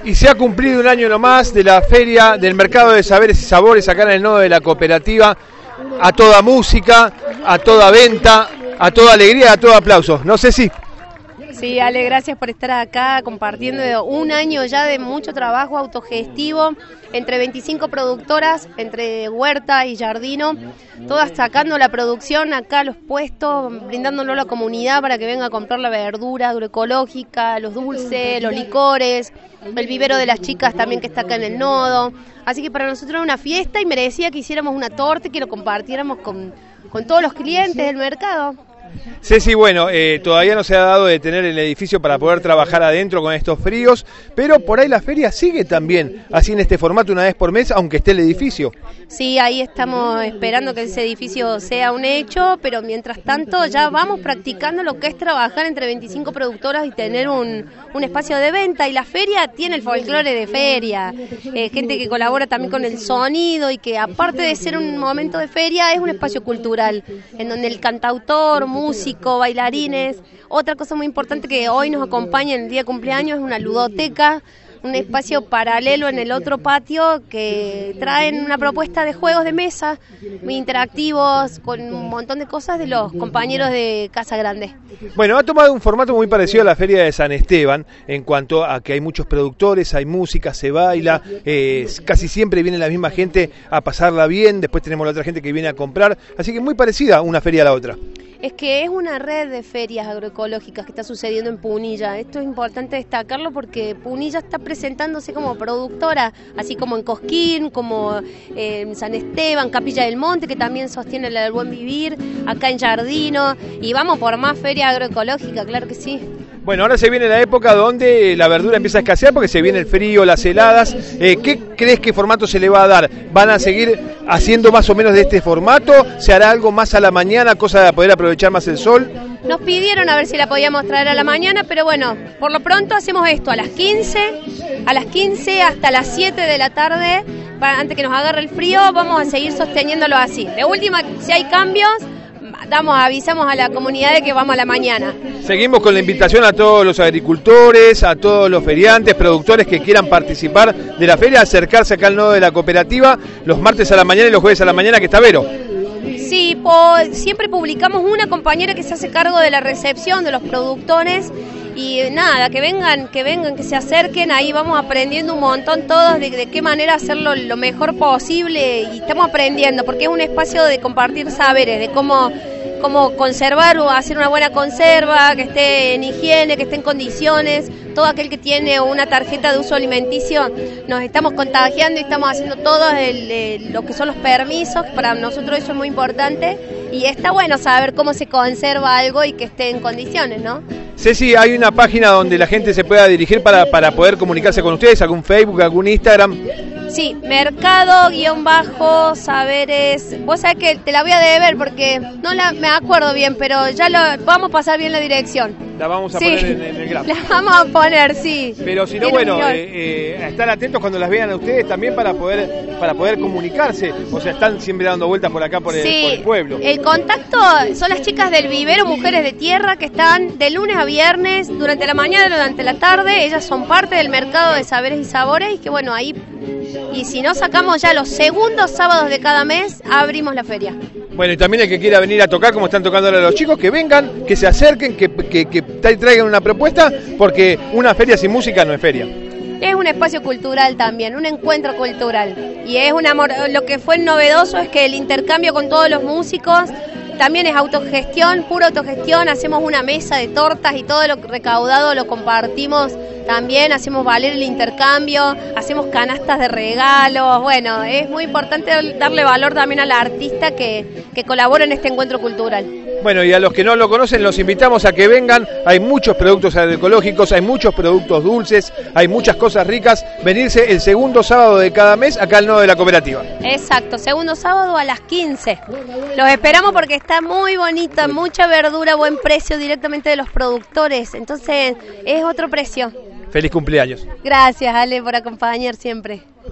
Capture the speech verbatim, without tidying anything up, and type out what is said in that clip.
Y se ha cumplido un año nomás de la Feria del Mercado de Saberes y Sabores acá en el nodo de la cooperativa, a toda música, a toda venta, a toda alegría, a todo aplauso. No sé si... Sí, Ale, gracias por estar acá compartiendo un año ya de mucho trabajo autogestivo entre veinticinco productoras, entre Huerta y Jardino, todas sacando la producción acá a los puestos, brindándolo a la comunidad para que venga a comprar la verdura agroecológica, los dulces, los licores, el vivero de las chicas también que está acá en el nodo. Así que para nosotros era una fiesta y merecía que hiciéramos una torta y que lo compartiéramos con, con todos los clientes del mercado. Ceci, bueno, eh, todavía no se ha dado de tener el edificio para poder trabajar adentro con estos fríos, pero por ahí la feria sigue también, así en este formato una vez por mes, aunque esté el edificio. Sí, ahí estamos esperando que ese edificio sea un hecho, pero mientras tanto ya vamos practicando lo que es trabajar entre veinticinco productoras y tener un, un espacio de venta, y la feria tiene el folclore de feria, eh, gente que colabora también con el sonido y que aparte de ser un momento de feria es un espacio cultural, en donde el cantautor, músico, bailarines. Otra cosa muy importante que hoy nos acompaña en el día de cumpleaños es una ludoteca, un espacio paralelo en el otro patio que traen una propuesta de juegos de mesa muy interactivos con un montón de cosas de los compañeros de Casa Grande. Bueno, ha tomado un formato muy parecido a la Feria de San Esteban en cuanto a que hay muchos productores, hay música, se baila, eh, casi siempre viene la misma gente a pasarla bien, después tenemos la otra gente que viene a comprar, así que muy parecida una feria a la otra. Es que es una red de ferias agroecológicas que está sucediendo en Punilla. Esto es importante destacarlo porque Punilla está presentándose como productora, así como en Cosquín, como en San Esteban, Capilla del Monte, que también sostiene la del buen vivir, acá en Jardino, y vamos por más feria agroecológica, claro que sí. Bueno, ahora se viene la época donde la verdura empieza a escasear porque se viene el frío, las heladas. Eh, ¿Qué crees que formato se le va a dar? ¿Van a seguir haciendo más o menos de este formato? ¿Se hará algo más a la mañana, cosa de poder aprovechar más el sol? Nos pidieron a ver si la podíamos traer a la mañana, pero bueno, por lo pronto hacemos esto a las quince, a las quince hasta las siete de la tarde, para, antes que nos agarre el frío, vamos a seguir sosteniéndolo así. De última, si hay cambios, damos, avisamos a la comunidad de que vamos a la mañana. Seguimos con la invitación a todos los agricultores, a todos los feriantes, productores que quieran participar de la feria, acercarse acá al nodo de la cooperativa los martes a la mañana y los jueves a la mañana, que está Vero. Sí, po, siempre publicamos una compañera que se hace cargo de la recepción de los productores y nada, que vengan, que vengan, que se acerquen, ahí vamos aprendiendo un montón todos de, de qué manera hacerlo lo mejor posible y estamos aprendiendo porque es un espacio de compartir saberes, de cómo, cómo conservar o hacer una buena conserva, que esté en higiene, que esté en condiciones. Todo aquel que tiene una tarjeta de uso alimenticio nos estamos contagiando y estamos haciendo todo el, el, lo que son los permisos, para nosotros eso es muy importante y está bueno saber cómo se conserva algo y que esté en condiciones, ¿no? Ceci, ¿hay una página donde la gente se pueda dirigir para, para poder comunicarse con ustedes? ¿Algún Facebook, algún Instagram? Sí, mercado guión bajo saberes. Vos sabés que te la voy a deber porque no la me acuerdo bien, pero ya lo vamos a pasar bien la dirección. La vamos a sí, poner en, en el gráfico. La vamos a poner, sí. Pero si no, bueno, eh, eh, estar atentos cuando las vean a ustedes también para poder para poder comunicarse. O sea, están siempre dando vueltas por acá, por el, sí, por el pueblo. El contacto son las chicas del vivero Mujeres de Tierra que están de lunes a viernes, durante la mañana y durante la tarde. Ellas son parte del mercado de saberes y sabores y que bueno, ahí... Y si no sacamos ya los segundos sábados de cada mes, abrimos la feria. Bueno, y también el que quiera venir a tocar, como están tocando ahora los chicos, que vengan, que se acerquen, que, que, que traigan una propuesta, porque una feria sin música no es feria. Es un espacio cultural también, un encuentro cultural. Y es una, lo que fue novedoso es que el intercambio con todos los músicos también es autogestión, pura autogestión. Hacemos una mesa de tortas y todo lo recaudado lo compartimos también, hacemos valer el intercambio, hacemos canastas de regalos. Bueno, es muy importante darle valor también al artista que, que colabora en este encuentro cultural. Bueno, y a los que no lo conocen los invitamos a que vengan. Hay muchos productos agroecológicos, hay muchos productos dulces, hay muchas cosas ricas. Venirse el segundo sábado de cada mes acá al nodo de la cooperativa. Exacto, segundo sábado a las quince. Los esperamos porque está muy bonita, mucha verdura, buen precio directamente de los productores. Entonces es otro precio. Feliz cumpleaños. Gracias, Ale, por acompañar siempre.